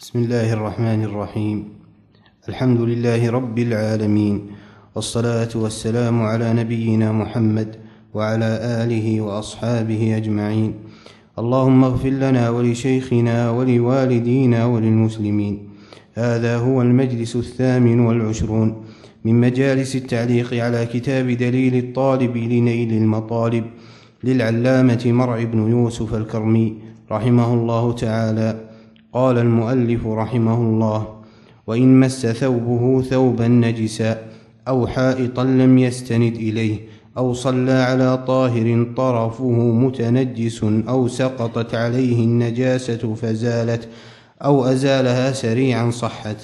بسم الله الرحمن الرحيم. الحمد لله رب العالمين، والصلاة والسلام على نبينا محمد وعلى آله وأصحابه أجمعين. اللهم اغفر لنا ولشيخنا ولوالدينا وللمسلمين. هذا هو المجلس 28 من مجالس التعليق على كتاب دليل الطالب لنيل المطالب للعلامة مرع بن يوسف الكرمي رحمه الله تعالى. قال المؤلف رحمه الله: وإن مس ثوبه ثوبا نجسا أو حائطا لم يستند إليه أو صلى على طاهر طرفه متنجس أو سقطت عليه النجاسة فزالت أو أزالها سريعا صحت،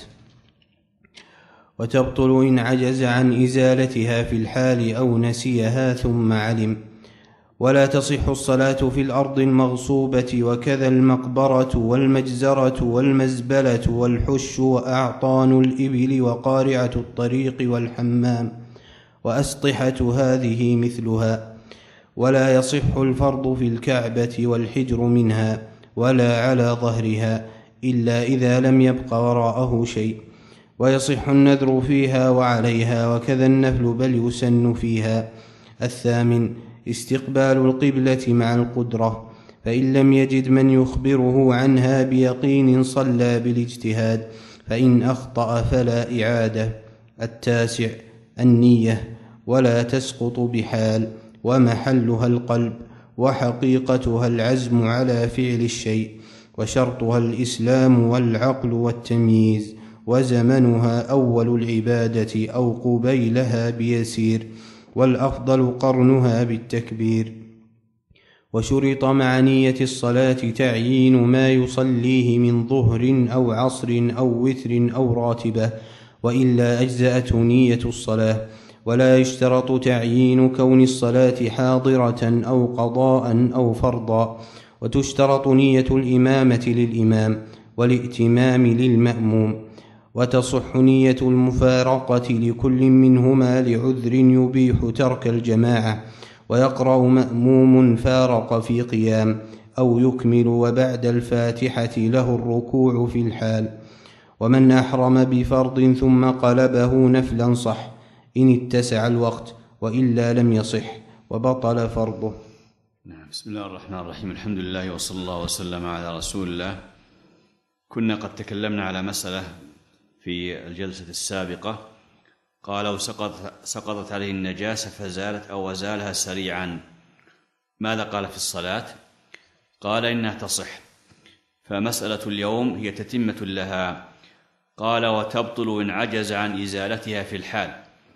وتبطل إن عجز عن إزالتها في الحال أو نسيها ثم علم. ولا تصح الصلاة في الأرض المغصوبة، وكذا المقبرة والمجزرة والمزبلة والحش وأعطان الإبل وقارعة الطريق والحمام وأسطحة هذه مثلها. ولا يصح الفرض في الكعبة والحجر منها ولا على ظهرها إلا إذا لم يبق وراءه شيء. ويصح النذر فيها وعليها، وكذا النفل بل يسن فيها. 8. استقبال القبلة مع القدرة، فإن لم يجد من يخبره عنها بيقين صلى بالاجتهاد، فإن أخطأ فلا إعادة. 9. النية، ولا تسقط بحال، ومحلها القلب، وحقيقتها العزم على فعل الشيء، وشرطها الإسلام والعقل والتمييز، وزمنها أول العبادة أو قبيلها بيسير، والأفضل قرنها بالتكبير. وشرط مع نية الصلاة تعيين ما يصليه من ظهر أو عصر أو وتر أو راتبة، وإلا أجزأته نية الصلاة. ولا يشترط تعيين كون الصلاة حاضرة أو قضاء أو فرضا. وتشترط نية الإمامة للإمام والائتمام للمأموم. وتصح نية المفارقة لكل منهما لعذر يبيح ترك الجماعة. ويقرأ مأموم فارق في قيام أو يكمل، وبعد الفاتحة له الركوع في الحال. ومن أحرم بفرض ثم قلبه نفلا صح إن اتسع الوقت، وإلا لم يصح وبطل فرضه. بسم الله الرحمن الرحيم. الحمد لله وصلى الله وسلم على رسول الله. كنا قد تكلمنا على مسألة في الجلسة السابقة، قال: لو سقطت عليه النجاسة فزالت أو أزالها سريعا، ماذا قال في الصلاة؟ قال: إنها تصح. فمسألة اليوم هي تتمة لها. قال: وتبطل إن عجز عن إزالتها في الحال.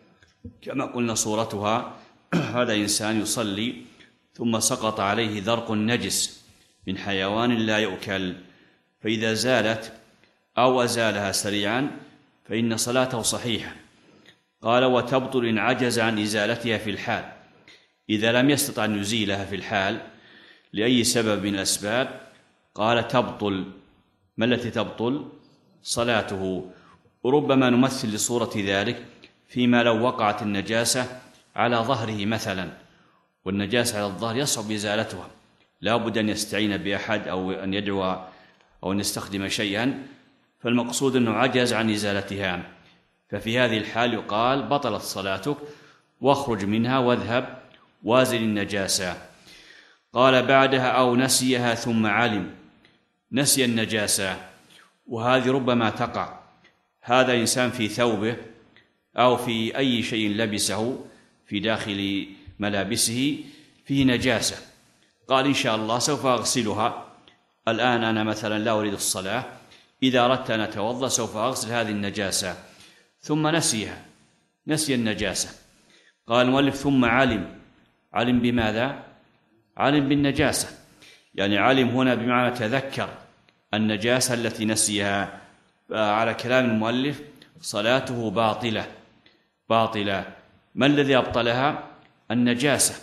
كما قلنا صورتها: هذا إنسان يصلي ثم سقط عليه ذرق نجس من حيوان لا يؤكل، فإذا زالت أو أزالها سريعا فإن صلاته صحيحة. قال: وتبطل إن عجز عن إزالتها في الحال، إذا لم يستطع أن يزيلها في الحال لأي سبب من الأسباب. قال: تبطل. ما التي تبطل؟ صلاته. وربما نمثل لصورة ذلك فيما لو وقعت النجاسة على ظهره مثلا، والنجاسة على الظهر يصعب إزالتها، لا بد أن يستعين بأحد أو أن يدعو أو أن يستخدم شيئا، فالمقصود أنه عجز عن إزالتها. ففي هذه الحال يقال: بطلت صلاتك واخرج منها واذهب وازل النجاسة. قال: بعدها أو نسيها ثم علم. نسي النجاسة، وهذه ربما تقع. هذا إنسان في ثوبه أو في أي شيء لبسه في داخل ملابسه فيه نجاسة، قال: إن شاء الله سوف أغسلها الآن، أنا مثلا لا أريد الصلاة، إذا أردت أن أتوضأ سوف أغسل هذه النجاسة، ثم نسيها، نسي النجاسة. قال المؤلف: ثم علم. علم بماذا؟ علم بالنجاسة، يعني علم هنا بمعنى تذكر النجاسة التي نسيها. على كلام المؤلف صلاته باطلة. باطلة. ما الذي أبطلها؟ النجاسة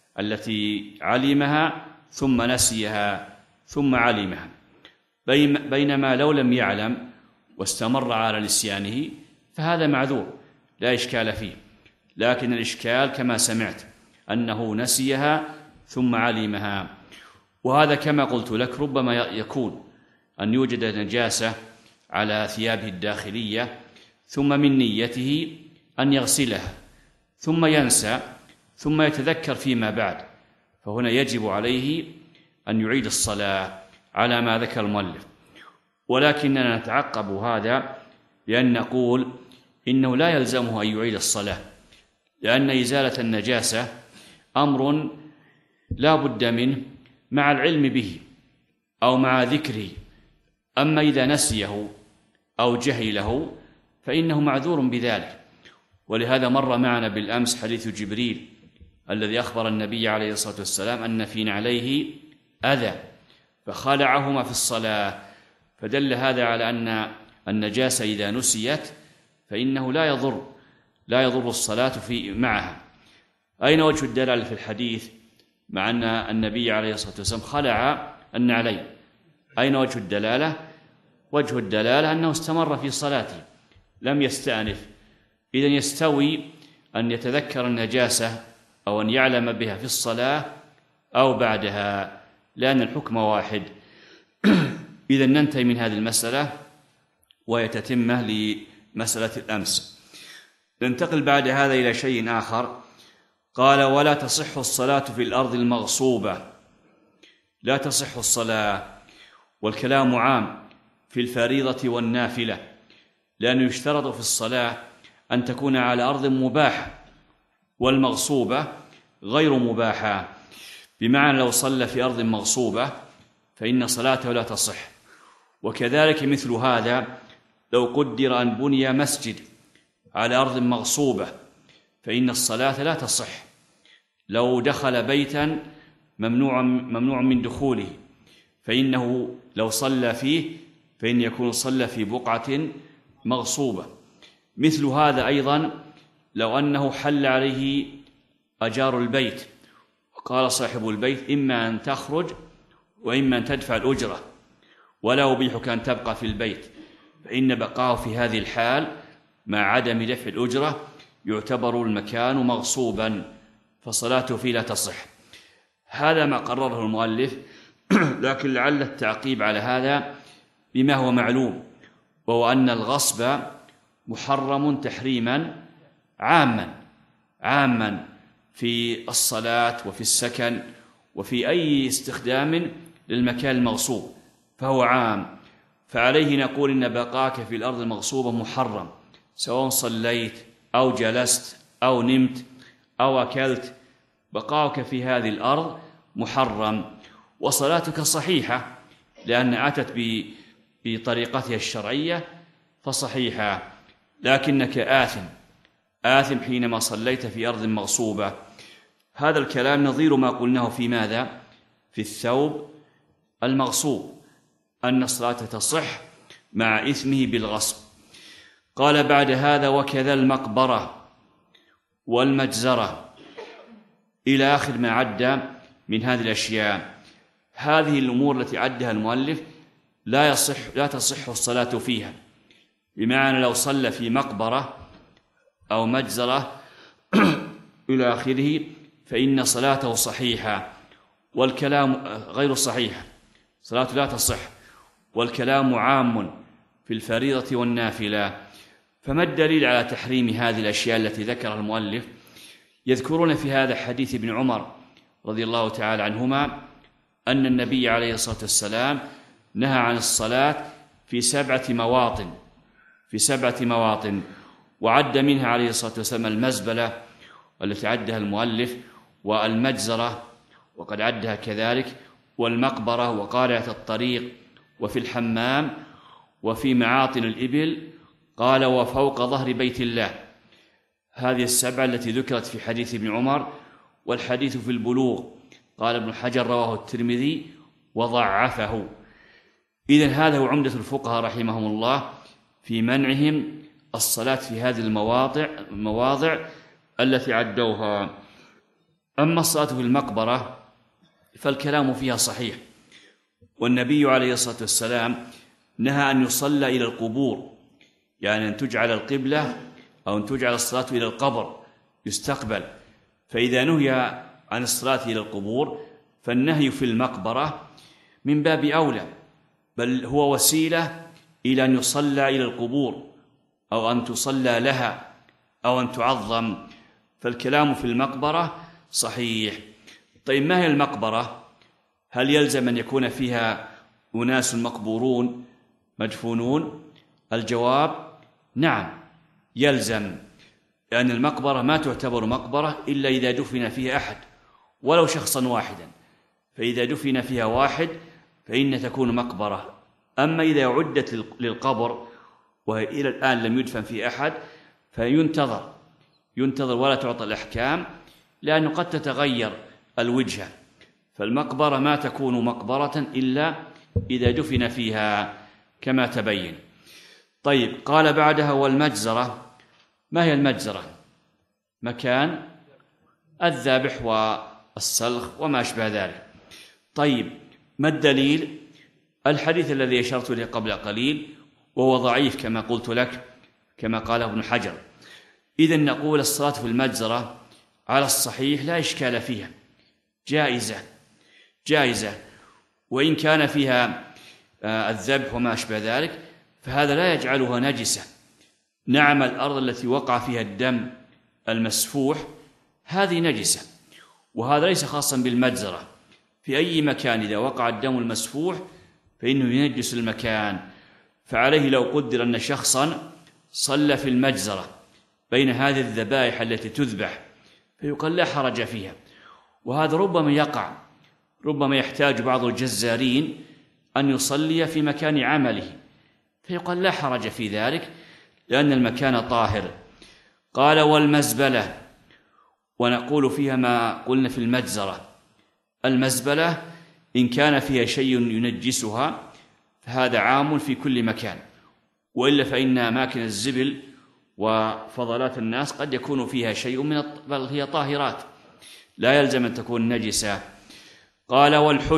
التي علمها ثم نسيها ثم علمها. بينما لو لم يعلم واستمر على نسيانه فهذا معذور لا إشكال فيه، لكن الإشكال كما سمعت أنه نسيها ثم علمها. وهذا كما قلت لك ربما يكون أن يوجد نجاسة على ثيابه الداخلية، ثم من نيته أن يغسلها، ثم ينسى، ثم يتذكر فيما بعد، فهنا يجب عليه أن يعيد الصلاة على ما ذكر المؤلف. ولكننا نتعقب هذا بأن نقول إنه لا يلزمه أن يعيد الصلاة، لأن إزالة النجاسة أمر لا بد منه مع العلم به أو مع ذكره. أما إذا نسيه أو جهله فإنه معذور بذلك. ولهذا مر معنا بالأمس حديث جبريل الذي أخبر النبي عليه الصلاة والسلام أن في نعليه أذى فخلعهما في الصلاة، فدل هذا على أن النجاسة إذا نسيت فإنه لا يضر الصلاة معها. أين وجه الدلالة في الحديث مع أن النبي عليه الصلاة والسلام خلع النعلين؟ أين وجه الدلالة؟ وجه الدلالة أنه استمر في صلاته لم يستأنف. إذن يستوي أن يتذكر النجاسة أو أن يعلم بها في الصلاة أو بعدها، لأن الحكم واحد. إذن ننتهي من هذه المسألة وهي تتمة لمسألة الأمس. ننتقل بعد هذا إلى شيء آخر. قال: ولا تصح الصلاة في الأرض المغصوبة. لا تصح الصلاة، والكلام عام في الفريضة والنافلة، لأنه يشترط في الصلاة أن تكون على أرض مباحة، والمغصوبة غير مباحة، بمعنى لو صلى في أرض مغصوبة فإن صلاته لا تصح. وكذلك مثل هذا لو قدر أن بني مسجد على أرض مغصوبة فإن الصلاة لا تصح. لو دخل بيتا ممنوع من دخوله فإنه لو صلى فيه فإن يكون صلى في بقعة مغصوبة. مثل هذا أيضا لو أنه حل عليه أجار البيت وقال صاحب البيت: إما أن تخرج وإما أن تدفع الأجرة، ولا أبيحك أن تبقى في البيت، فإن بقاه في هذه الحال مع عدم دفع الأجرة يعتبر المكان مغصوبا، فصلاته فيه لا تصح. هذا ما قرره المؤلف. لكن لعل التعقيب على هذا بما هو معلوم، وهو أن الغصب محرم تحريما عاما في الصلاة وفي السكن وفي أي استخدام للمكان المغصوب، فهو عام. فعليه نقول إن بقاك في الأرض المغصوبة محرم، سواء صليت أو جلست أو نمت أو أكلت، بقاك في هذه الأرض محرم. وصلاتك صحيحة لأن أتت بطريقتها الشرعية فصحيحة، لكنك آثم حينما صليت في أرض مغصوبة. هذا الكلام نظير ما قلناه في ماذا؟ في الثوب المغصوب، أن الصلاة تصح مع إثمه بالغصب. قال بعد هذا: وكذا المقبرة والمجزرة، إلى آخر ما عد من هذه الأشياء. هذه الأمور التي عدها المؤلف لا تصح الصلاة فيها، بمعنى لو صلى في مقبرة أو مجزرة إلى آخره فإن صلاته صحيحة، والكلام غير صحيح، صلاته لا تصح. والكلام عام في الفريضة والنافلة. فما الدليل على تحريم هذه الأشياء التي ذكرها المؤلف؟ يذكرون في هذا حديث ابن عمر رضي الله تعالى عنهما أن النبي عليه الصلاة والسلام نهى عن الصلاة في 7 مواطن، وعد منها عليه الصلاة والسلام المزبلة والتي عدها المؤلف، والمجزرة وقد عدها كذلك، والمقبرة وقارعة الطريق، وفي الحمام، وفي معاطن الإبل، قال: وفوق ظهر بيت الله. هذه 7 التي ذكرت في حديث ابن عمر. والحديث في البلوغ، قال ابن حجر: رواه الترمذي وضعفه. إذن هذا هو عمدة الفقهاء رحمهم الله في منعهم الصلاة في هذه المواضع التي عدوها. أما الصلاة في المقبرة فالكلام فيها صحيح، والنبي عليه الصلاة والسلام نهى أن يصلى إلى القبور، يعني أن تجعل القبلة أو أن تجعل الصلاة إلى القبر يستقبل. فإذا نهي عن الصلاة إلى القبور فالنهي في المقبرة من باب أولى، بل هو وسيلة إلى أن يصلى إلى القبور أو أن تصلى لها أو أن تعظم، فالكلام في المقبرة صحيح. طيب ما هي المقبرة؟ هل يلزم أن يكون فيها أناس مقبورون مدفونون؟ الجواب نعم يلزم، لأن المقبرة ما تعتبر مقبرة إلا إذا دفن فيها أحد ولو شخصا واحدا، فإذا دفن فيها واحد فإن تكون مقبرة. أما إذا عدت للقبر وإلى الآن لم يدفن فيه أحد فينتظر ولا تعطى الأحكام، لأنه قد تتغير الوجهة، فالمقبرة ما تكون مقبرة إلا إذا دفن فيها كما تبين. طيب قال بعدها والمجزرة. ما هي المجزرة؟ مكان الذبح والسلخ وما أشبه ذلك. طيب ما الدليل؟ الحديث الذي أشرت إليه قبل قليل وهو ضعيف كما قلت لك، كما قاله ابن حجر. إذن نقول الصلاة في المجزرة على الصحيح لا إشكال فيها، جائزة، وإن كان فيها الذبح وما أشبه ذلك فهذا لا يجعلها نجسة. نعم الأرض التي وقع فيها الدم المسفوح هذه نجسة، وهذا ليس خاصا بالمجزرة، في أي مكان إذا وقع الدم المسفوح فإنه ينجس المكان. فعليه لو قدر أن شخصا صلى في المجزرة بين هذه الذبائح التي تذبح فيقال لا حرج فيها، وهذا ربما يقع، ربما يحتاج بعض الجزارين أن يصلي في مكان عمله فيقال لا حرج في ذلك لأن المكان طاهر. قال والمزبلة، ونقول فيها ما قلنا في المجزرة. المزبلة إن كان فيها شيء ينجسها فهذا عام في كل مكان، وإلا فإن أماكن الزبل وفضلات الناس قد يكون فيها شيء بل هي طاهرات لا يلزم أن تكون نجسة. قال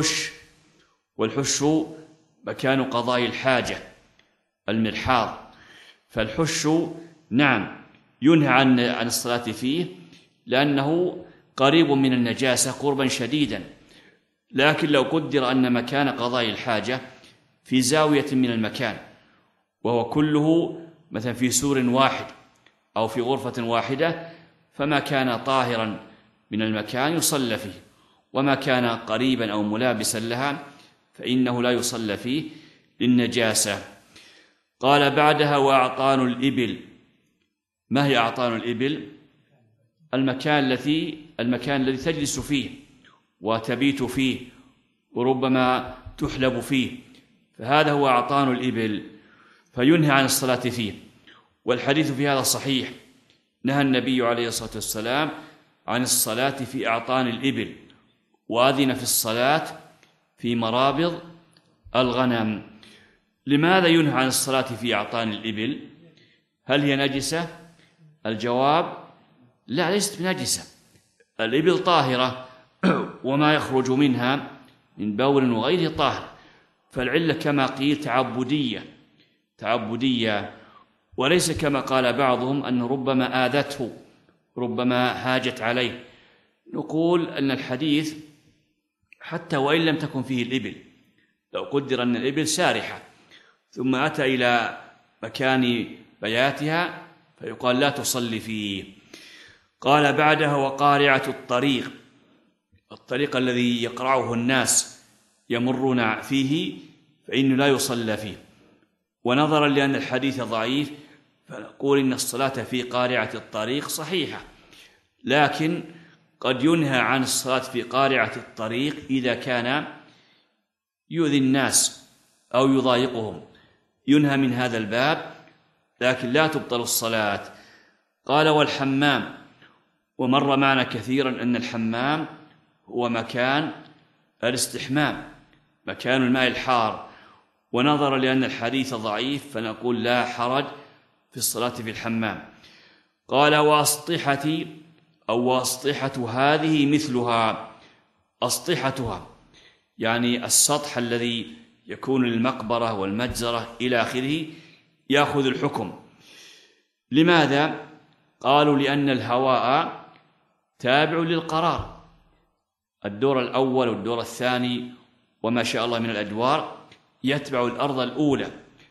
والحش مكان قضاء الحاجة، المرحاض، فالحش نعم ينهى عن الصلاة فيه لأنه قريب من النجاسة قربا شديدا، لكن لو قدر أن مكان قضاء الحاجة في زاوية من المكان وهو كله مثلا في سور واحد أو في غرفة واحدة فما كان طاهرا من المكان يصلى فيه، وما كان قريبا أو ملابسا لها فإنه لا يصلى فيه للنجاسة. قال بعدها وأعطان الإبل. ما هي أعطان الإبل؟ المكان الذي تجلس فيه وتبيت فيه وربما تحلب فيه، فهذا هو أعطان الإبل، فينهى عن الصلاة فيه. والحديث في هذا صحيح، نهى النبي عليه الصلاة والسلام عن الصلاة في أعطان الإبل، وأذن في الصلاة في مرابض الغنم. لماذا ينهى عن الصلاة في أعطان الإبل؟ هل هي نجسة؟ الجواب لا، ليست بنجسة، الإبل طاهرة وما يخرج منها من بول وغيره طاهر، فالعلة كما قيل تعبدية، وليس كما قال بعضهم أن ربما آذته، ربما هاجت عليه. نقول أن الحديث حتى وإن لم تكن فيه الإبل، لو قدر أن الإبل سارحة ثم أتى إلى مكان بياتها فيقال لا تصلي فيه. قال بعدها وقارعة الطريق الذي يقرعه الناس يمرون فيه فإنه لا يصلى فيه. ونظرا لأن الحديث ضعيف فنقول إن الصلاة في قارعة الطريق صحيحة، لكن قد ينهى عن الصلاة في قارعة الطريق إذا كان يؤذي الناس أو يضايقهم، ينهى من هذا الباب، لكن لا تبطل الصلاة. قال والحمام، ومر معنا كثيرا أن الحمام هو مكان الاستحمام، مكان الماء الحار، ونظرا لأن الحديث ضعيف فنقول لا حرج في الصلاة في الحمام. قال وأسطحتي أو وأسطحة هذه مثلها، أسطحتها يعني السطح الذي يكون للمقبرة والمجزرة إلى آخره يأخذ الحكم. لماذا؟ قالوا لأن الهواء تابع للقرار، الدور الأول والدور الثاني وما شاء الله من الأدوار يتبع الأرض الأولى،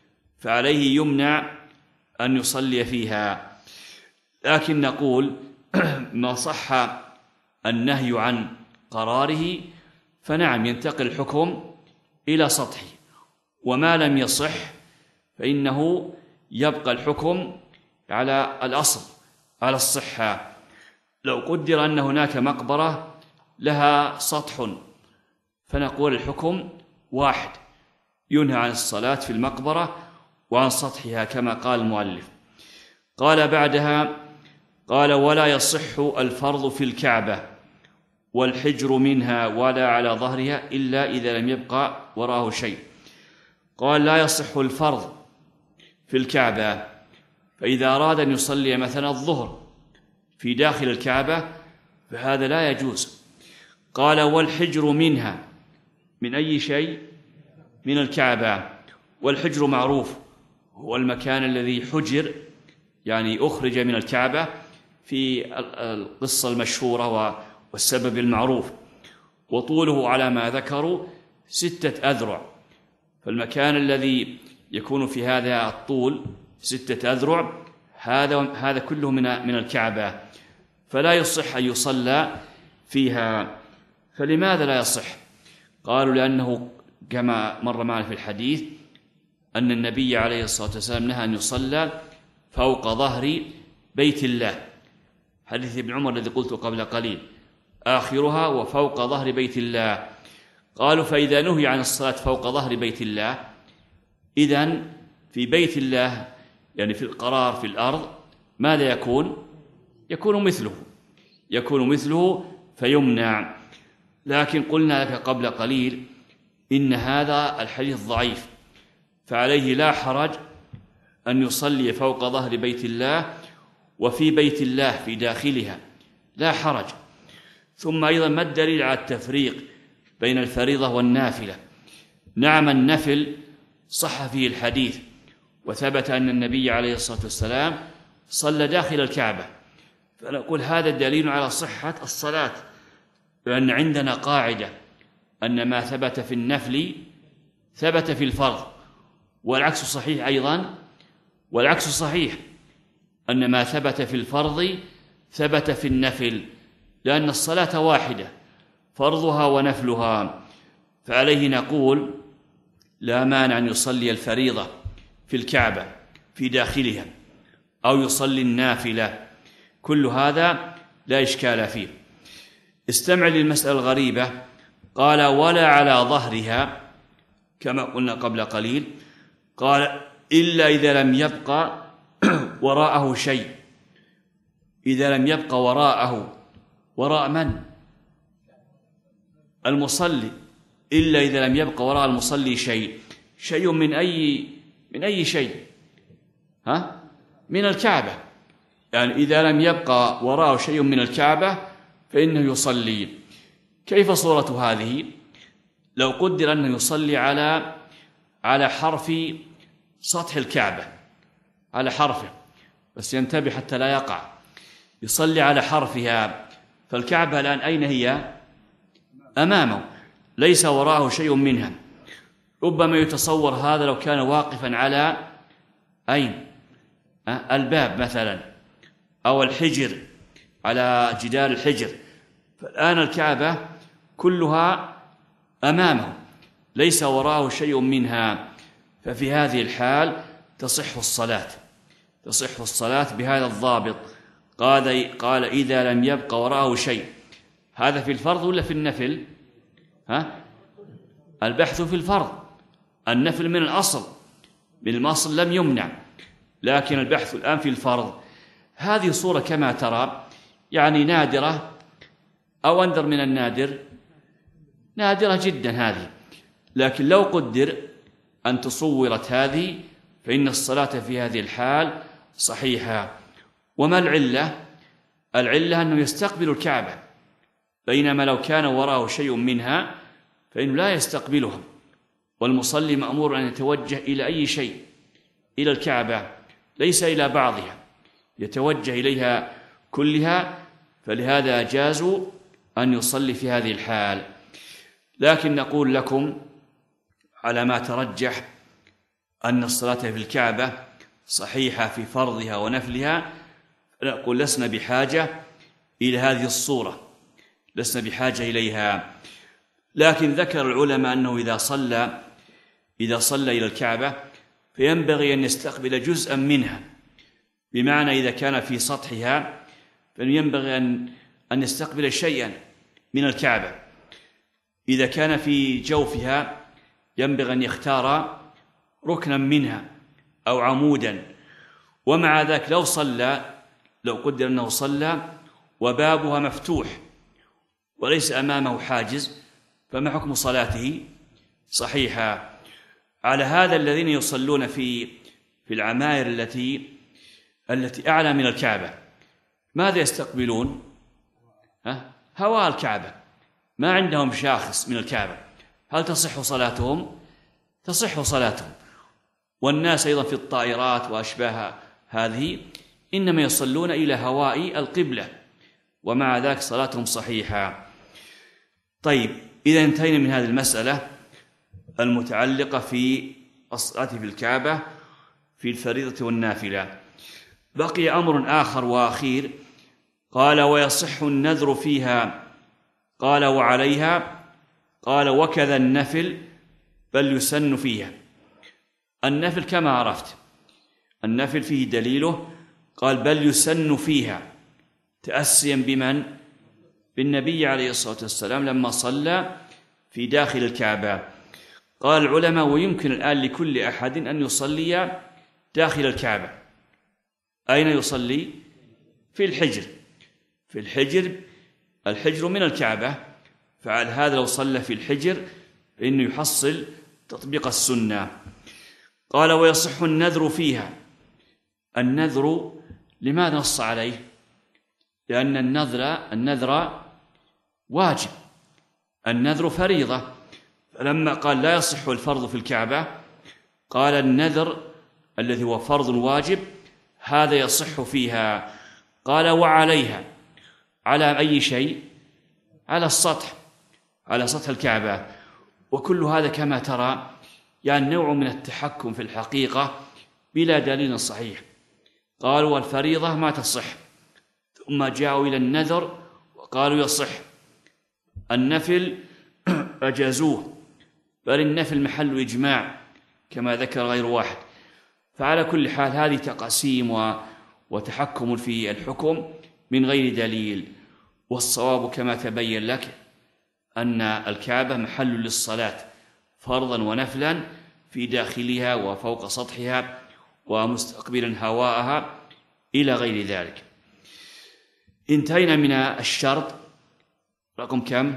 فعليه يمنع أن يصلي فيها. لكن نقول ما صح النهي عن قراره فنعم ينتقل الحكم إلى سطحه، وما لم يصح فإنه يبقى الحكم على الأصل، على الصحة. لو قدر أن هناك مقبرة لها سطح فنقول الحكم واحد، ينهى عن الصلاة في المقبرة وعن سطحها كما قال المؤلف. قال بعدها قال ولا يصح الفرض في الكعبة والحجر منها ولا على ظهرها إلا إذا لم يبقى وراءه شيء. قال لا يصح الفرض في الكعبة، فإذا أراد أن يصلي مثلا الظهر في داخل الكعبة فهذا لا يجوز. قال والحجر منها، من أي شيء؟ من الكعبة. والحجر معروف هو المكان الذي حجر، يعني أخرج من الكعبة في القصة المشهورة والسبب المعروف، وطوله على ما ذكروا 6 أذرع. فالمكان الذي يكون في هذا الطول 6 أذرع هذا كله من الكعبة، فلا يصح أن يصلى فيها. فلماذا لا يصح؟ قالوا لأنه كما مر معنا في الحديث أن النبي عليه الصلاة والسلام نهى أن يصلى فوق ظهر بيت الله، حديث ابن عمر الذي قلت قبل قليل آخرها وفوق ظهر بيت الله. قالوا فإذا نهي عن الصلاة فوق ظهر بيت الله إذن في بيت الله، يعني في القرار في الأرض، ماذا يكون؟ يكون مثله فيمنع. لكن قلنا لك قبل قليل إن هذا الحديث ضعيف، فعليه لا حرج أن يصلي فوق ظهر بيت الله وفي بيت الله في داخلها، لا حرج. ثم أيضا ما الدليل على التفريق بين الفريضة والنافلة؟ نعم النفل صح فيه الحديث وثبت أن النبي عليه الصلاة والسلام صلى داخل الكعبة، فنقول هذا دليل على صحة الصلاة، لأن عندنا قاعدة أن ما ثبت في النفل ثبت في الفرض، والعكس صحيح أيضا، والعكس صحيح أن ما ثبت في الفرض ثبت في النفل، لأن الصلاة واحدة فرضها ونفلها. فعليه نقول لا مانع أن يصلي الفريضة في الكعبة في داخلها أو يصلي النافلة، كل هذا لا إشكال فيه. استمع للمسألة الغريبة، قال ولا على ظهرها كما قلنا قبل قليل، قال إلا إذا لم يبقى وراءه شيء. إذا لم يبقى وراءه، وراء من؟ المصلي. إلا إذا لم يبقى وراء المصلي شيء من أي شيء؟ من الكعبة. يعني إذا لم يبقى وراءه شيء من الكعبة فإنه يصلي. كيف صورة هذه؟ لو قدر أنه يصلي على حرف سطح الكعبة، على حرفه، بس ينتبه حتى لا يقع، يصلي على حرفها، فالكعبة الآن أين هي؟ أمامه، ليس وراءه شيء منها. ربما يتصور هذا لو كان واقفا على أين؟ الباب مثلا أو الحجر، على جدار الحجر، فالآن الكعبة كلها أمامه ليس وراءه شيء منها، ففي هذه الحال تصح الصلاة بهذا الضابط. قال إذا لم يبق وراءه شيء. هذا في الفرض ولا في النفل؟ البحث في الفرض، النفل من الأصل لم يمنع، لكن البحث الآن في الفرض. هذه صورة كما ترى يعني نادرة أو أندر من النادر، نادرة جدا هذه، لكن لو قدر أن تصورت هذه فإن الصلاة في هذه الحال صحيحة. وما العلة؟ العلة أنه يستقبل الكعبة، بينما لو كان وراءه شيء منها فإنه لا يستقبلها، والمصلي مأمور أن يتوجه إلى أي شيء، إلى الكعبة ليس إلى بعضها، يتوجه إليها كلها، فلهذا جازوا أن يصلي في هذه الحال. لكن نقول لكم على ما ترجح أن الصلاة في الكعبة صحيحة في فرضها ونفلها، نقول لسنا بحاجة إلى هذه الصورة، لسنا بحاجة إليها. لكن ذكر العلماء أنه إذا صلى إلى الكعبة فينبغي أن يستقبل جزءا منها، بمعنى إذا كان في سطحها فينبغي أن يستقبل شيئا من الكعبة، إذا كان في جوفها ينبغي أن يختار ركنا منها أو عمودا. ومع ذلك لو قدر أنه صلى وبابها مفتوح وليس أمامه حاجز، فما حكم صلاته؟ صحيحة. على هذا الذين يصلون في العماير التي أعلى من الكعبة ماذا يستقبلون؟ هواء الكعبة، ما عندهم شاخص من الكعبة، هل تصح صلاتهم؟ تصح صلاتهم. والناس أيضا في الطائرات وأشباه هذه إنما يصلون إلى هواء القبلة، ومع ذلك صلاتهم صحيحة. طيب، إذا انتهينا من هذه المسألة المتعلقة في الصلاة في الكعبة في الفريضة والنافلة، بقي أمر آخر وأخير. قال: ويصح النذر فيها. قال: وعليها. قال: وكذا النفل، بل يسن فيها. النفل كما عرفت، النفل فيه دليله، قال: بل يسن فيها، تأسيا بمن؟ بالنبي عليه الصلاة والسلام لما صلى في داخل الكعبة. قال العلماء: ويمكن الآن لكل أحد أن يصلي داخل الكعبة. أين يصلي؟ في الحجر. في الحجر من الكعبة، فعلى هذا لو صلى في الحجر فإنه يحصل تطبيق السنة. قال: ويصح النذر فيها. النذر لماذا نص عليه؟ لأن النذر واجب، النذر فريضة، فلما قال لا يصح الفرض في الكعبة قال النذر الذي هو فرض واجب هذا يصح فيها. قال: وعليها. على أي شيء؟ على السطح، على سطح الكعبة. وكل هذا كما ترى يعني نوع من التحكم في الحقيقة بلا دليل صحيح. قالوا والفريضة ما تصح، ثم جاءوا إلى النذر وقالوا يصح. النفل أجازوه، بل النفل محل إجماع كما ذكر غير واحد. فعلى كل حال هذه تقاسيم وتحكم في الحكم من غير دليل. والصواب كما تبين لك أن الكعبة محل للصلاة فرضا ونفلا في داخلها وفوق سطحها ومستقبلا هواءها إلى غير ذلك. انتهينا من الشرط رقم كم؟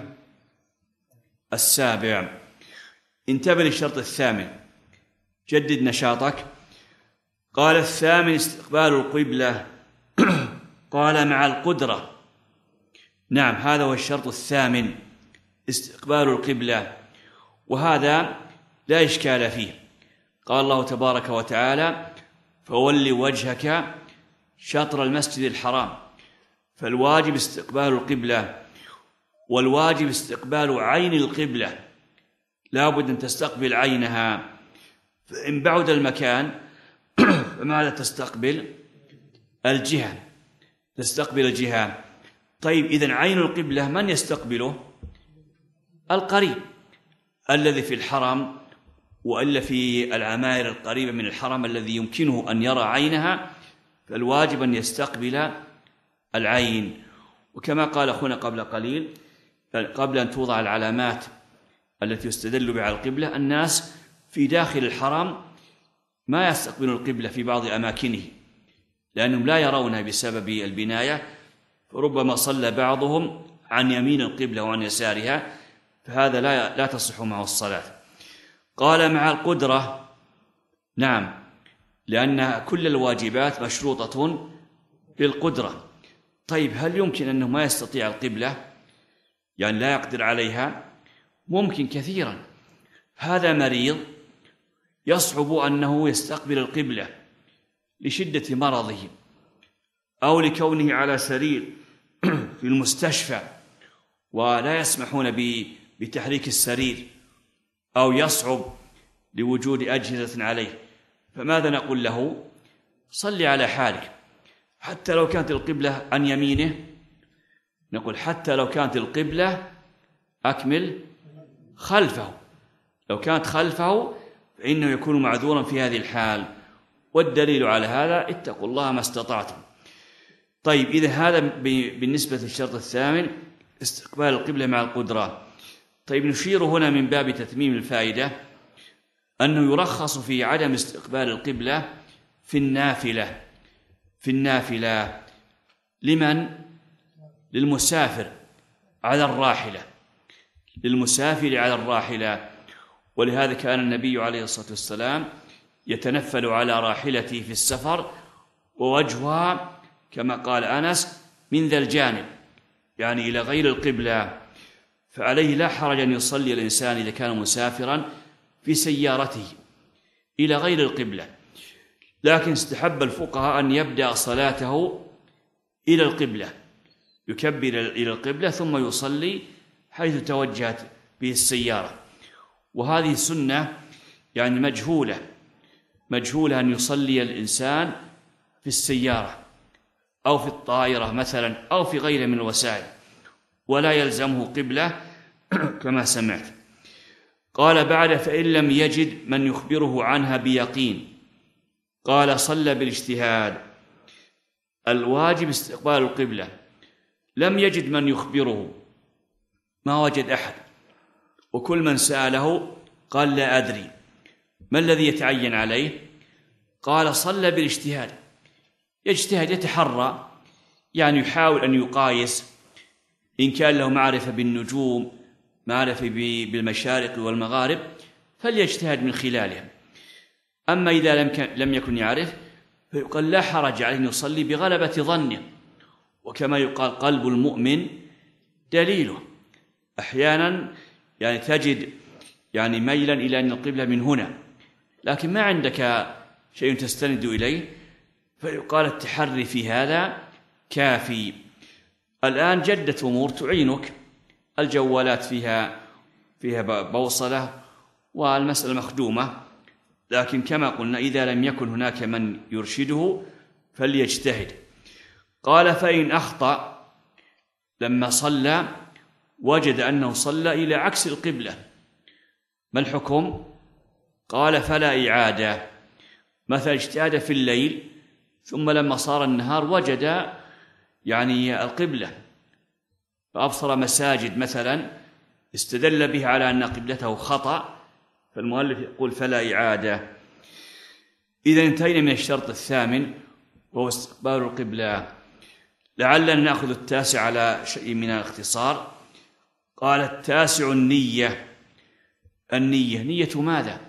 7. انتبه للشرط 8، جدد نشاطك. قال: 8 استقبال القبلة. قال: مع القدرة. نعم، هذا هو الشرط 8، استقبال القبلة، وهذا لا إشكال فيه. قال الله تبارك وتعالى: فول وجهك شطر المسجد الحرام. فالواجب استقبال القبلة، والواجب استقبال عين القبلة، لا بد أن تستقبل عينها. فإن بعد المكان فماذا تستقبل؟ الجهة، تستقبل الجهة. طيب، إذن عين القبلة من يستقبله؟ القريب الذي في الحرم، وإلا في العماير القريبة من الحرم الذي يمكنه أن يرى عينها، فالواجب أن يستقبل العين. وكما قال أخونا قبل قليل، قبل أن توضع العلامات التي يستدل بها على القبلة، الناس في داخل الحرم ما يستقبلون القبلة في بعض أماكنه لأنهم لا يرونها بسبب البناية، فربما صلى بعضهم عن يمين القبلة وعن يسارها، فهذا لا تصح معه الصلاة. قال: مع القدرة. نعم، لأن كل الواجبات مشروطة بالقدرة. طيب، هل يمكن أنه ما يستطيع القبلة، يعني لا يقدر عليها؟ ممكن كثيرا. هذا مريض يصعب أنه يستقبل القبلة لشدة مرضه، أو لكونه على سرير في المستشفى ولا يسمحون بتحريك السرير، أو يصعب لوجود أجهزة عليه، فماذا نقول له؟ صل على حالك، حتى لو كانت القبلة عن يمينه نقول حتى لو كانت القبلة أكمل خلفه، لو كانت خلفه فإنه يكون معذورا في هذه الحال. والدليل على هذا اتقوا الله ما استطعتم. طيب إذا هذا بالنسبة للشرط الثامن استقبال القبلة مع القدرة. طيب نشير هنا من باب تتميم الفائدة أنه يرخص في عدم استقبال القبلة في النافلة لمن؟ للمسافر على الراحلة، ولهذا كان النبي عليه الصلاة والسلام يتنفل على راحلته في السفر ووجهها كما قال أنس من ذا الجانب، يعني إلى غير القبلة، فعليه لا حرج أن يصلي الإنسان إذا كان مسافرا في سيارته إلى غير القبلة، لكن استحب الفقهاء أن يبدأ صلاته إلى القبلة، يكبر إلى القبلة ثم يصلي حيث توجهت به السيارة. وهذه سنة يعني مجهولة أن يصلي الإنسان في السيارة أو في الطائرة مثلا أو في غيره من الوسائل ولا يلزمه قبلة كما سمعت. قال بعد فإن لم يجد من يخبره عنها بيقين قال صلى بالاجتهاد. الواجب استقبال القبلة، لم يجد من يخبره، ما وجد أحد، وكل من سأله قال لا أدري، ما الذي يتعين عليه؟ قال صلى بالاجتهاد، يجتهد يتحرى، يعني يحاول أن يقايس، إن كان له معرفة بالنجوم معرفة بالمشارق والمغارب فليجتهد من خلالها. أما إذا لم يكن يعرف فيقال لا حرج عليه أن يصلي بغلبة ظنه، وكما يقال قلب المؤمن دليله، أحيانا يعني تجد يعني ميلا إلى أن القبلة من هنا لكن ما عندك شيء تستند إليه فيقال التحري في هذا كافي. الآن جدت أمور تعينك، الجوالات فيها بوصلة والمسألة مخدومة، لكن كما قلنا إذا لم يكن هناك من يرشده فليجتهد. قال فإن أخطأ لما صلى وجد أنه صلى إلى عكس القبلة ما الحكم؟ قال فلا إعادة. مثلا اجتهد في الليل ثم لما صار النهار وجد يعني القبلة فأبصر مساجد مثلا استدل به على أن قبلته خطأ، فالمؤلف يقول فلا إعادة. إذا انتهينا من الشرط الثامن وهو استقبال القبلة. لعلنا نأخذ التاسع على شيء من الاختصار. قال التاسع النية نية ماذا؟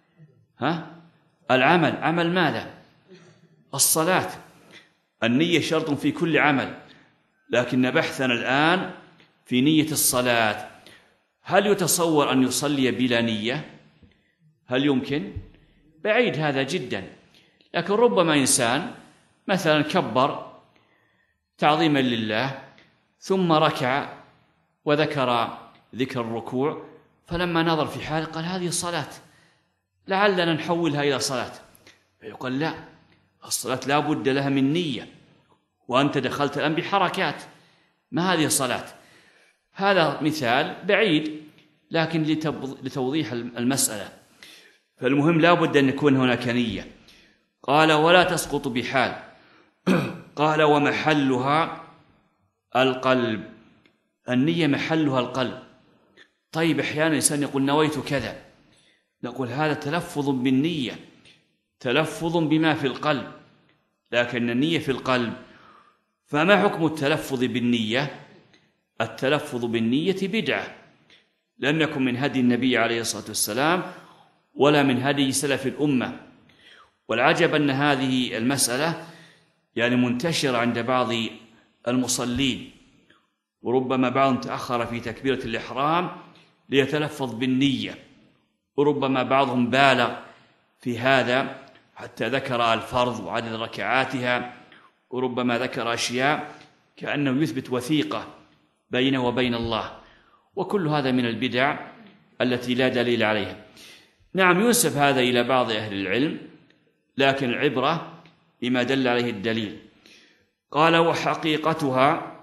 العمل، عمل ماذا؟ الصلاة. النية شرط في كل عمل، لكن بحثنا الآن في نية الصلاة. هل يتصور أن يصلي بلا نية؟ هل يمكن؟ بعيد هذا جدا، لكن ربما إنسان مثلا كبر تعظيما لله ثم ركع وذكر ذكر الركوع، فلما نظر في حاله قال هذه صلاة، لعلنا نحولها إلى صلاة، فيقول لا، الصلاة لا بد لها من نية، وأنت دخلت الآن بحركات، ما هذه صلاة؟ هذا مثال بعيد لكن لتوضيح المسألة، فالمهم لا بد أن يكون هناك نية. قال ولا تسقط بحال. قال ومحلها القلب. النية محلها القلب. طيب أحيانا الإنسان يقول نويت كذا، نقول هذا تلفظ بالنية، تلفظ بما في القلب، لكن النية في القلب. فما حكم التلفظ بالنية؟ التلفظ بالنية بدعة، لم يكن من هدي النبي عليه الصلاة والسلام ولا من هدي سلف الأمة. والعجب أن هذه المسألة يعني منتشرة عند بعض المصلين، وربما بعضهم تأخر في تكبيرة الإحرام ليتلفظ بالنية، وربما بعضهم بالغ في هذا حتى ذكر الفرض وعدد ركعاتها، وربما ذكر أشياء كأنه يثبت وثيقة بينه وبين الله، وكل هذا من البدع التي لا دليل عليها. نعم ينسب هذا إلى بعض أهل العلم، لكن العبرة بما دل عليه الدليل. قال: وحقيقتها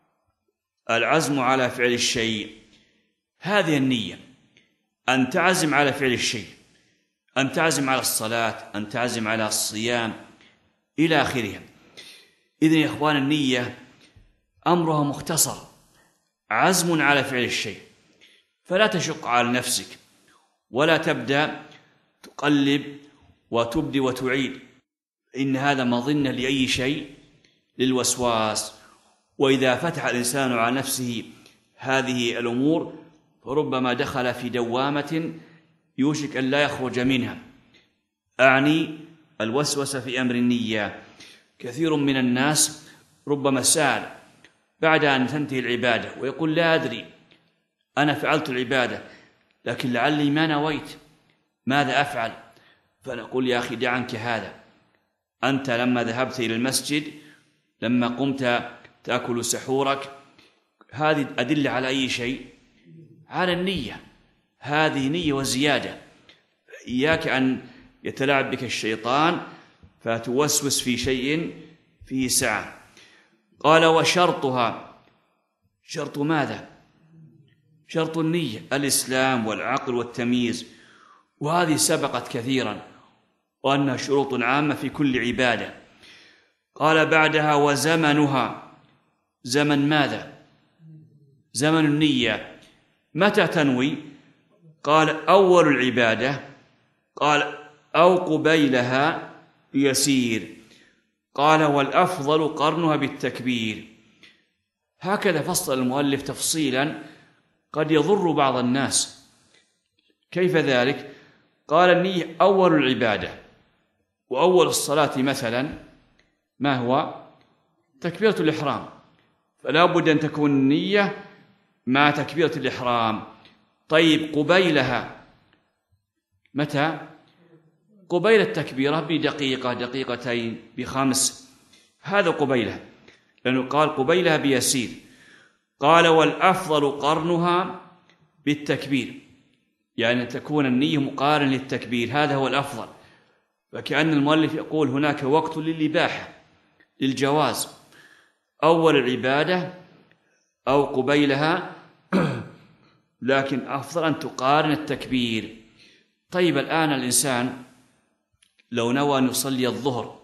العزم على فعل الشيء. هذه النية، أن تعزم على فعل الشيء، أن تعزم على الصلاة، أن تعزم على الصيام إلى آخرها. إذن يا إخوان النية أمرها مختصر، عزم على فعل الشيء، فلا تشق على نفسك ولا تبدأ تقلب وتبدي وتعيد، إن هذا مظنة لأي شيء للوسواس. وإذا فتح الإنسان على نفسه هذه الأمور فربما دخل في دوامة يوشك أن لا يخرج منها. أعني الوسوسة في أمر النية. كثير من الناس ربما سأل بعد أن تنتهي العبادة ويقول: لا أدري، أنا فعلت العبادة لكن لعلي ما نويت، ماذا أفعل؟ فنقول: يا أخي دع عنك هذا، أنت لما ذهبت إلى المسجد، لما قمت تأكل سحورك، هذه أدلة على أي شيء؟ على النية. هذه نية وزيادة. إياك أن يتلاعب بك الشيطان فتوسوس في شيء فيه سعة. قال: وشرطها. شرط ماذا؟ شرط النية الإسلام والعقل والتمييز، وهذه سبقت كثيرا وأنها شروط عامة في كل عبادة. قال بعدها: وزمنها. زمن ماذا؟ زمن النية. متى تنوي؟ قال: أول العبادة، قال: أو قبيلها يسير، قال: والأفضل قرنها بالتكبير. هكذا فصل المؤلف تفصيلا قد يضر بعض الناس. كيف ذلك؟ قال: النية أول العبادة، وأول الصلاة مثلا ما هو؟ تكبيرة الإحرام، فلا بد أن تكون النية مع تكبيرة الإحرام. طيب قبيلها متى؟ قبيل التكبيرة بدقيقة، دقيقتين، بخمس، هذا قبيلها، لأنه قال قبيلها بيسير. قال: والأفضل قرنها بالتكبير، يعني تكون النية مقارن للتكبير، هذا هو الأفضل. فكأن المؤلف يقول هناك وقت للإباحة، للجواز، أول العبادة أو قبيلها، لكن أفضل أن تقارن التكبير. طيب الآن الإنسان لو نوى أن يصلي الظهر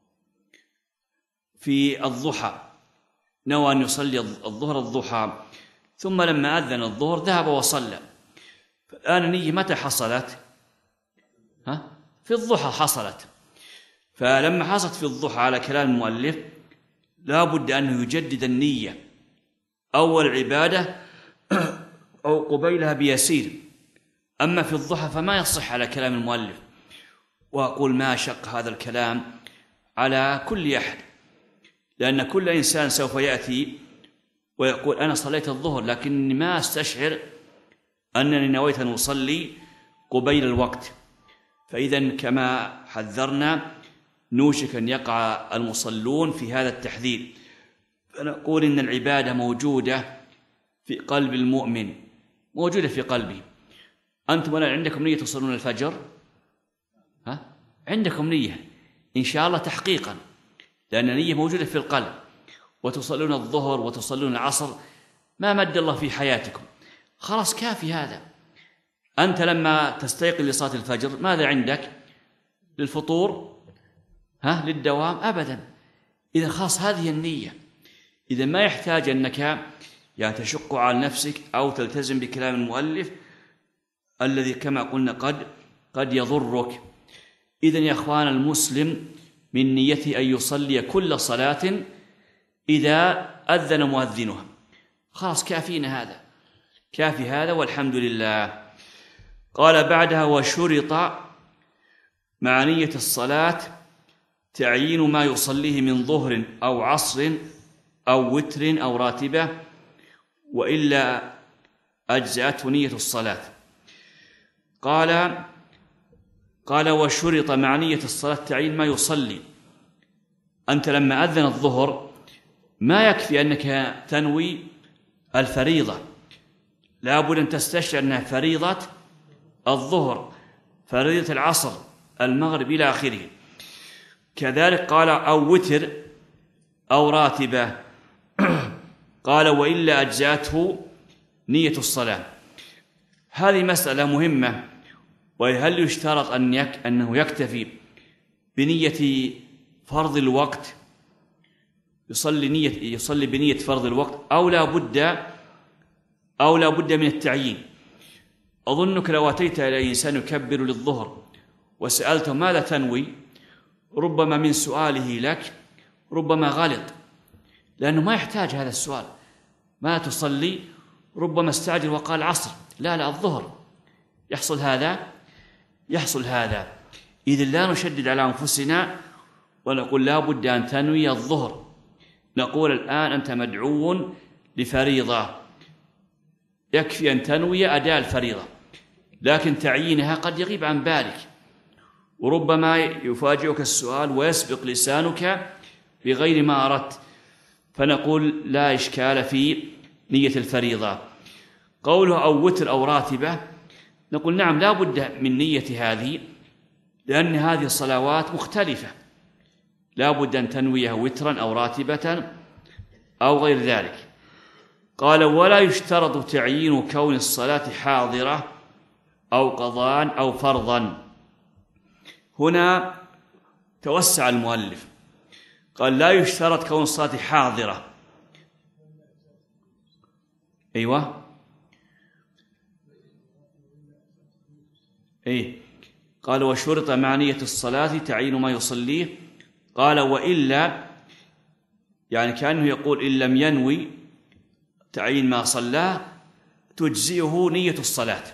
في الضحى، نوى أن يصلي الظهر الضحى، ثم لما أذن الظهر ذهب وصلى، فالآن النية متى حصلت؟ في الضحى حصلت. فلما حصلت في الضحى على كلام المؤلف لا بد أنه يجدد النية أول عبادة أو قبيلها بيسير. أما في الضحى فما يصح على كلام المؤلف، وأقول ما شق هذا الكلام على كل أحد، لأن كل إنسان سوف يأتي ويقول أنا صليت الظهر لكني ما أستشعر أنني نويت أن أصلي قبيل الوقت. فإذا كما حذرنا نوشك أن يقع المصلون في هذا التحذير. فنقول إن العبادة موجودة في قلب المؤمن، موجودة في قلبه. أنتم الآن عندكم نية تصلون الفجر؟ عندكم نية إن شاء الله تحقيقا، لأن النية موجودة في القلب. وتصلون الظهر وتصلون العصر، ما مد الله في حياتكم، خلاص كافي هذا. أنت لما تستيقظ لصلاة الفجر ماذا عندك؟ للفطور؟ للدوام؟ أبدا. إذا خلاص هذه النية. إذا ما يحتاج أنك تشق على نفسك أو تلتزم بكلام المؤلف الذي كما قلنا قد يضرك. إذن يا أخوان المسلم من نيته أن يصلي كل صلاة إذا أذن مؤذنها، خلاص كافينا هذا، كافي هذا والحمد لله. قال بعدها: وشرط مع نية الصلاة تعيين ما يصليه من ظهر أو عصر أو وتر أو راتبة، وإلا أجزأته نية الصلاة. قال وشرط مع نية الصلاة تعيين ما يصلي. أنت لما أذن الظهر ما يكفي أنك تنوي الفريضة، لا بد أن تستشعر أنها فريضة الظهر، فريضة العصر، المغرب إلى آخره. كذلك قال أو وتر أو راتبة. قال وإلا أجزاته نية الصلاة. هذه مسألة مهمة، وهل يشترط أنه يكتفي بنية فرض الوقت، يصلي بنية فرض الوقت، أو لا بد من التعيين؟ أظنك لو أتيت إلى إنسان يكبر للظهر وسألته ماذا تنوي، ربما من سؤاله لك ربما غلط، لأنه ما يحتاج هذا السؤال. ما تصلي؟ ربما استعجل وقال العصر، لا الظهر. يحصل هذا. إذن لا نشدد على أنفسنا ونقول لا بد أن تنوي الظهر. نقول الآن أنت مدعو لفريضة، يكفي أن تنوي أداء الفريضة، لكن تعيينها قد يغيب عن بالك، وربما يفاجئك السؤال ويسبق لسانك بغير ما أردت، فنقول لا إشكال في نية الفريضة. قوله أو وتر أو راتبة، نقول نعم لا بد من نية هذه، لأن هذه الصلوات مختلفة، لا بد أن تنويها وترا أو راتبة أو غير ذلك. قال ولا يشترط تعيين كون الصلاة حاضرة أو قضاء أو فرضا. هنا توسع المؤلف، قال لا يشترط كون الصلاة حاضرة. أيوة قال وشرط مع نية الصلاة تعيين ما يصليه. قال وإلا، يعني كأنه يقول إن لم ينوي تعيين ما صلاه تجزئه نية الصلاة،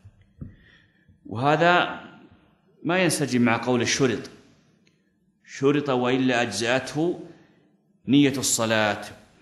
وهذا ما ينسجم مع قول الشرط. شرط وإلا أجزأته نية الصلاة،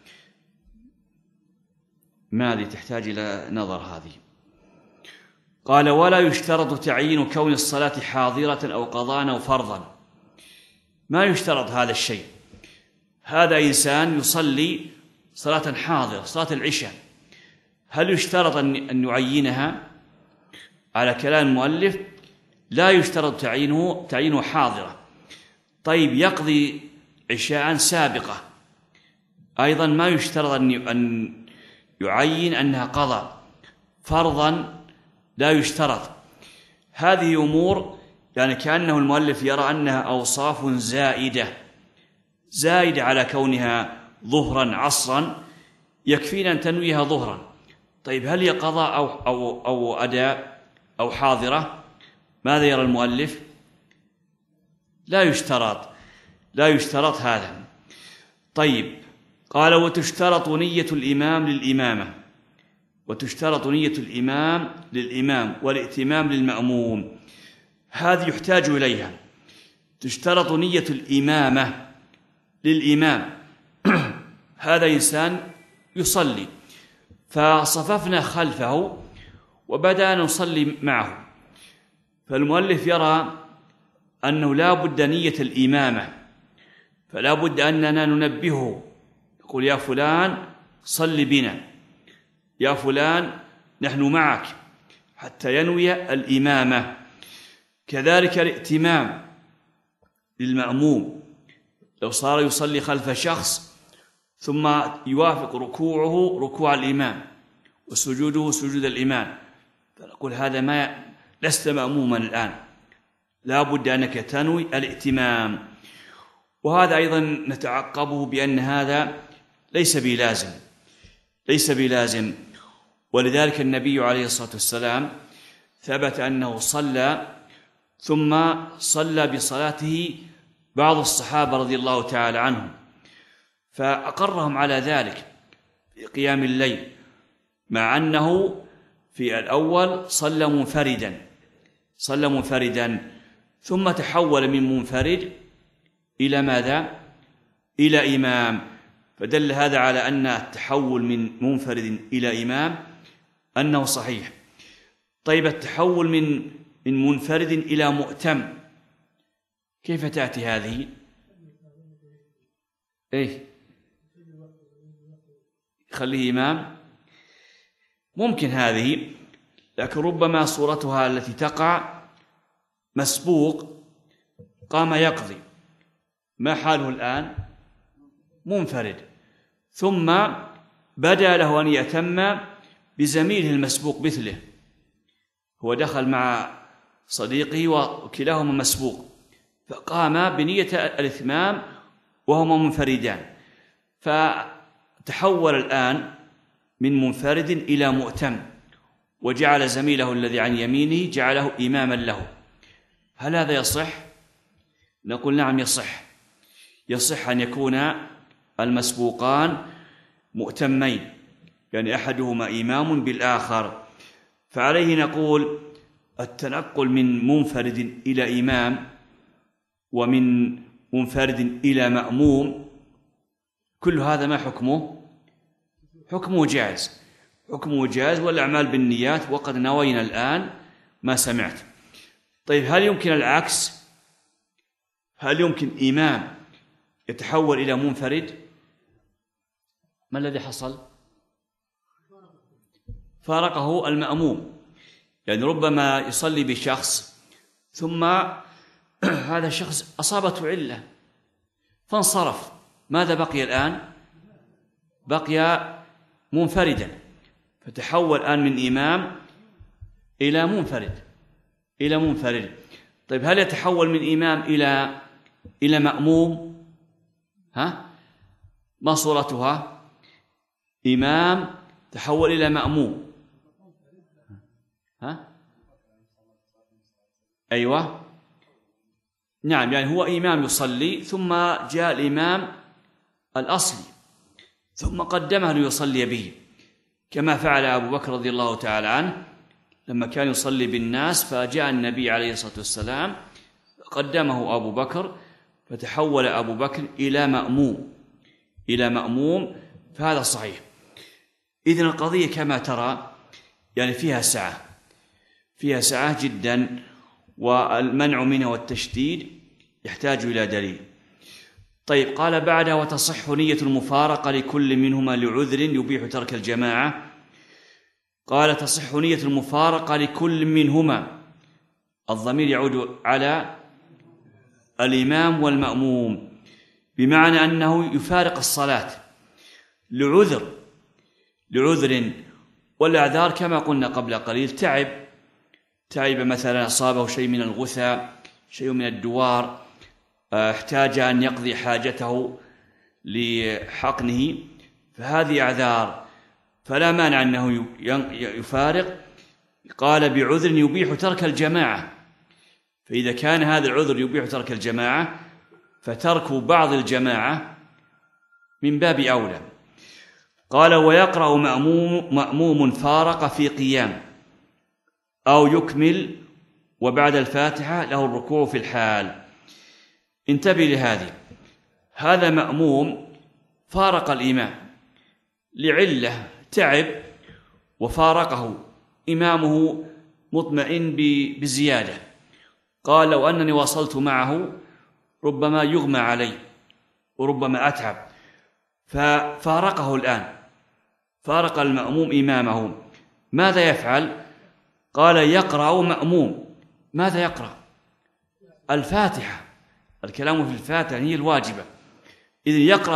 ما تحتاج إلى نظر هذه. قال ولا يشترط تعيين كون الصلاة حاضرة أو قضاء أو فرضا. ما يشترط هذا الشيء. هذا إنسان يصلي صلاة حاضرة، صلاة العشاء، هل يشترط أن يعينها؟ على كلام المؤلف لا يشترط تعيينه حاضرة. طيب يقضي عشاء سابقة، أيضا ما يشترط أن يعين أنها قضاء. فرضا لا يشترط. هذه أمور يعني كأنه المؤلف يرى أنها أوصاف زائدة على كونها ظهرا عصرا، يكفينا أن تنويها ظهرا. طيب هل هي قضاء أو أداء أو حاضرة؟ ماذا يرى المؤلف؟ لا يشترط هذا. طيب قال وتشترط نية الإمام للإمامة، وتشترط نية الإمام للإمام والائتمام للمأموم. هذه يحتاج إليها. تشترط نية الإمامة للإمام. هذا إنسان يصلي فصففنا خلفه وبدأ نصلي معه، فالمؤلف يرى أنه لا بد نية الإمامة، فلا بد أننا ننبهه، نقول يا فلان صل بنا، يا فلان نحن معك، حتى ينوي الإمامة. كذلك الائتمام للمأموم، لو صار يصلي خلف شخص ثم يوافق ركوعه ركوع الإمام وسجوده سجود الإمام، فنقول هذا لست مأموما الآن، لا بد أنك تنوي الائتمام. وهذا أيضا نتعقبه بأن هذا ليس بلازم. ولذلك النبي عليه الصلاة والسلام ثبت أنه صلى ثم صلى بصلاته بعض الصحابة رضي الله تعالى عنهم، فأقرهم على ذلك في قيام الليل، مع أنه في الأول صلى منفردا ثم تحول من منفرد إلى ماذا؟ إلى إمام. فدل هذا على أن التحول من منفرد إلى إمام أنه صحيح. طيب التحول من منفرد إلى مؤتم كيف تأتي هذه؟ خليه إمام، ممكن هذه، لكن ربما صورتها التي تقع مسبوق قام يقضي ما حاله الآن؟ منفرد. ثم بدا له أن يأتم بزميله المسبوق مثله، هو دخل مع صديقه وكلاهما مسبوق، فقام بنية الإتمام وهما منفردان، فتحول الآن من منفرد إلى مؤتم، وجعل زميله الذي عن يمينه جعله إماما له. هل هذا يصح؟ نقول نعم يصح. يصح أن يكون المسبوقان مؤتمين، يعني أحدهما إمام بالآخر، فعليه نقول التنقل من منفرد إلى إمام ومن منفرد إلى مأموم كل هذا ما حكمه؟ حكمه جائز، حكمه جائز، والأعمال بالنيات، وقد نوينا الآن ما سمعت. طيب هل يمكن العكس؟ هل يمكن إمام يتحول إلى منفرد؟ ما الذي حصل؟ فارقه المأموم، يعني ربما يصلي بشخص ثم هذا الشخص أصابته علة فانصرف، ماذا بقي الآن؟ بقي منفردا، فتحول الآن من إمام إلى منفرد. طيب هل يتحول من إمام إلى مأموم؟ ما صورتها؟ إمام تحول إلى مأموم. أيوة نعم، يعني هو إمام يصلي ثم جاء الإمام الأصلي ثم قدمه ليصلي به، كما فعل أبو بكر رضي الله تعالى عنه لما كان يصلي بالناس، فجاء النبي عليه الصلاة والسلام قدمه أبو بكر، فتحول أبو بكر إلى مأموم، فهذا صحيح. إذن القضية كما ترى يعني فيها سعة جدا، والمنع منها والتشديد يحتاج إلى دليل. طيب قال بعدها وتصح نية المفارقة لكل منهما لعذر يبيح ترك الجماعة. قال تصح نية المفارقة لكل منهما، الضمير يعود على الإمام والمأموم، بمعنى أنه يفارق الصلاة لعذر، والأعذار كما قلنا قبل قليل، تعب مثلا، أصابه شيء من الغثاء، شيء من الدوار، احتاج أن يقضي حاجته لحقنه، فهذه أعذار، فلا مانع أنه يفارق. قال بعذر يبيح ترك الجماعة، فإذا كان هذا العذر يبيح ترك الجماعة فترك بعض الجماعة من باب أولى. قال ويقرأ مأموم فارق في قيام أو يكمل وبعد الفاتحة له الركوع في الحال. انتبه لهذه، هذا مأموم فارق الإمام لعلة، تعب وفارقه إمامه مطمئن بزيادة، قال لو أنني واصلت معه ربما يغمى علي وربما أتعب، ففارقه الآن، فارق المأموم إمامه، ماذا يفعل؟ قال يقرأ مأموم. ماذا يقرأ؟ الفاتحة، الكلام في الفاتحة هي الواجبة، إذن يقرأ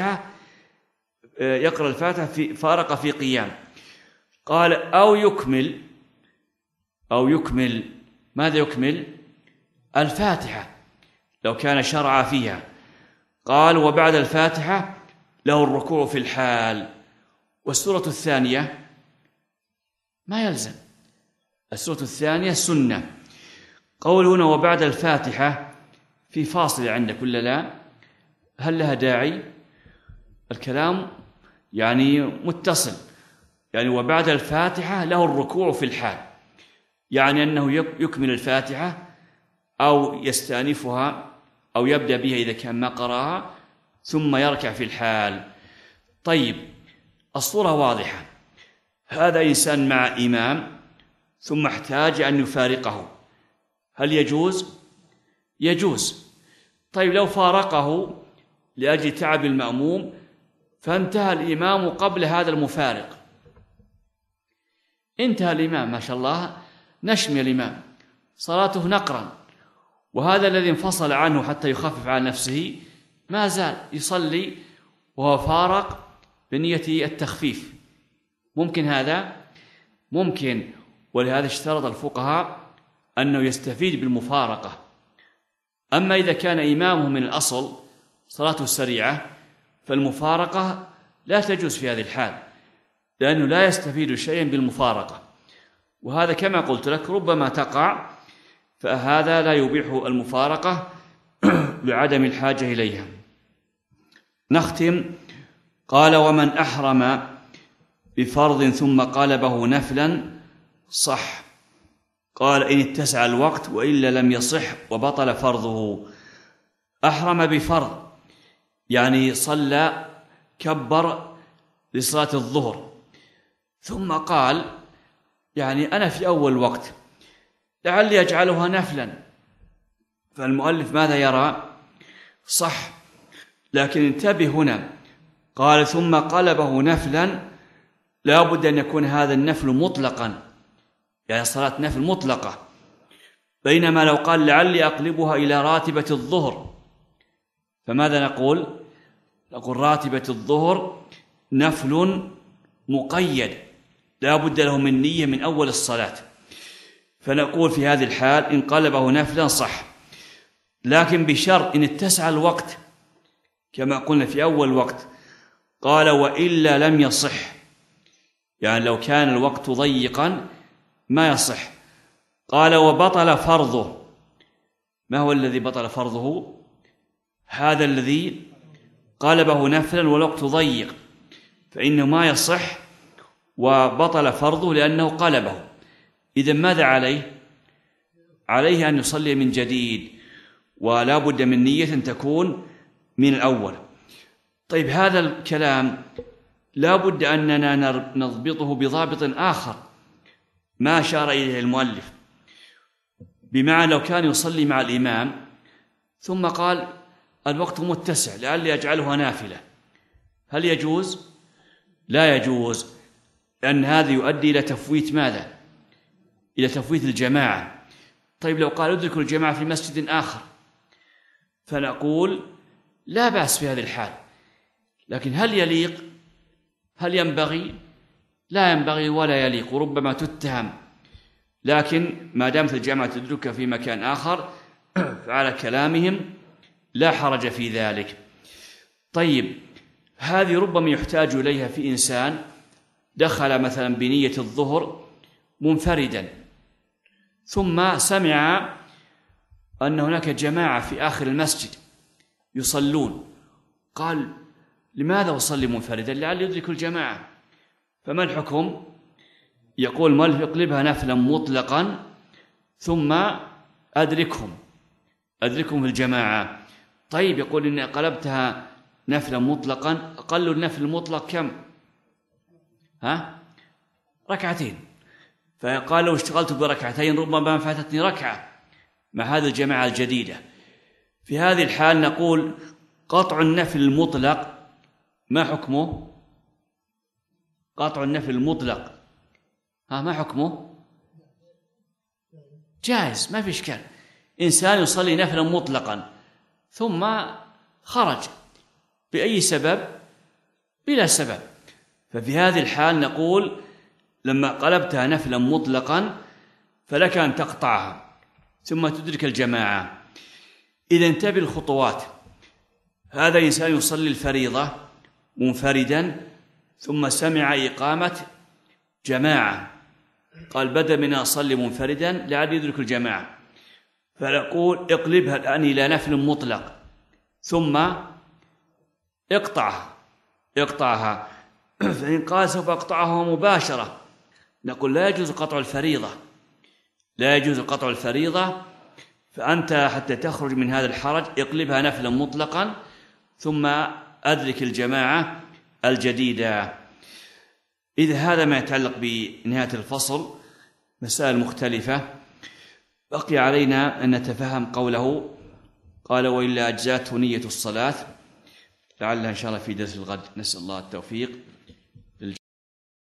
الفاتحة فارق في قيام. قال أو يكمل، ماذا يكمل؟ الفاتحة لو كان شرع فيها. قال وبعد الفاتحة له الركوع في الحال. والسورة الثانية ما يلزم، السورة الثانية سنة. قول هنا وبعد الفاتحة في فاصلة عندك ولا لا؟ هل لها داعي؟ الكلام يعني متصل، يعني وبعد الفاتحة له الركوع في الحال، يعني أنه يكمل الفاتحة أو يستأنفها أو يبدأ بها إذا كان ما قرأها ثم يركع في الحال. طيب الصورة واضحة، هذا إنسان مع إمام ثم احتاج أن يفارقه، هل يجوز؟ يجوز. طيب لو فارقه لأجل تعب المأموم فانتهى الإمام قبل هذا المفارق، انتهى الإمام ما شاء الله، نشمي الإمام صلاته نقرا، وهذا الذي انفصل عنه حتى يخفف عن نفسه ما زال يصلي وهو فارق بنية التخفيف. ممكن هذا؟ ممكن، ولهذا اشترط الفقهاء أنه يستفيد بالمفارقة. أما إذا كان إمامه من الأصل صلاته سريعة فالمفارقة لا تجوز في هذه الحال، لأنه لا يستفيد شيئا بالمفارقة، وهذا كما قلت لك ربما تقع، فهذا لا يبيح المفارقة لعدم الحاجة إليها. نختم. قال: ومن أحرم بفرض ثم قلبه نفلا صح. قال: إن اتسع الوقت وإلا لم يصح وبطل فرضه. أحرم بفرض يعني صلى كبر لصلاة الظهر، ثم قال يعني أنا في أول وقت لعلي أجعلها نفلا، فالمؤلف ماذا يرى؟ صح، لكن انتبه هنا، قال ثم قلبه نفلا، لا بد أن يكون هذا النفل مطلقا، يعني صلاة نفل مطلقة، بينما لو قال لعلي أقلبها إلى راتبة الظهر فماذا نقول؟ نقول راتبة الظهر نفل مقيد لا بد له من نية من أول الصلاة، فنقول في هذه الحال إن قلبه نفلا صح، لكن بشرط إن اتسع الوقت كما قلنا في أول وقت. قال: وإلا لم يصح، يعني لو كان الوقت ضيقا ما يصح. قال: وبطل فرضه. ما هو الذي بطل فرضه؟ هذا الذي قلبه نفلا والوقت ضيق، فإنه ما يصح وبطل فرضه لأنه قلبه. إذن ماذا عليه؟ عليه أن يصلي من جديد، ولا بد من نية تكون من الأول. طيب هذا الكلام لا بد أننا نضبطه بضابط آخر ما أشار إليه المؤلف، بمعنى لو كان يصلي مع الإمام ثم قال الوقت متسع لعلي أجعلها نافلة، هل يجوز؟ لا يجوز، لأن هذا يؤدي إلى تفويت ماذا؟ إلى تفويت الجماعة. طيب لو قال ادركوا الجماعة في مسجد آخر فنقول لا بأس في هذه الحال، لكن هل يليق؟ هل ينبغي؟ لا ينبغي ولا يليق، وربما تتهم، لكن ما دامت الجماعة تدرك في مكان آخر فعلى كلامهم لا حرج في ذلك. طيب هذه ربما يحتاج إليها في إنسان دخل مثلا بنية الظهر منفردا ثم سمع أن هناك جماعة في آخر المسجد يصلون، قال لماذا أصلي منفردا؟ لعل يدرك الجماعة، فما الحكم؟ يقول المؤلف اقلبها نفلا مطلقا ثم أدركهم في الجماعة. طيب يقول إن قلبتها نفلا مطلقا، أقل النفل المطلق كم؟ ركعتين، فقال لو اشتغلت بركعتين ربما فاتتني ركعة مع هذه الجماعة الجديدة. في هذه الحال نقول قطع النفل المطلق ما حكمه؟ قطع النفل المطلق ما حكمه؟ جائز، ما في إشكال. إنسان يصلي نفلا مطلقا ثم خرج بأي سبب؟ بلا سبب، ففي هذه الحال نقول لما قلبتها نفلا مطلقا فلك أن تقطعها ثم تدرك الجماعة. إذا انتبه الخطوات. هذا إنسان يصلي الفريضة منفردا ثم سمع إقامة جماعة، قال بدل من أصلي منفردا لعل يدرك الجماعة، فنقول اقلبها الآن إلى نفل مطلق ثم اقطعها. فإن قال سوف أقطعها مباشرة نقول لا يجوز قطع الفريضة، فأنت حتى تخرج من هذا الحرج اقلبها نفلا مطلقا ثم أدرك الجماعة الجديدة. إذا هذا ما يتعلق بنهاية الفصل، مسائل مختلفة. بقي علينا أن نتفهم قوله قال وإلا أجزاته نية الصلاة، لعلها إن شاء الله في درس الغد. نسأل الله التوفيق.